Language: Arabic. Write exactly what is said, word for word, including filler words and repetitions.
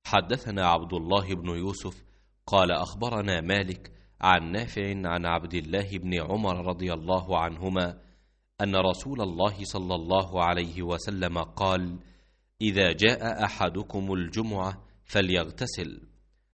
حدثنا عبد الله بن يوسف قال أخبرنا مالك عن نافع عن عبد الله بن عمر رضي الله عنهما أن رسول الله صلى الله عليه وسلم قال: إذا جاء أحدكم الجمعة فليغتسل،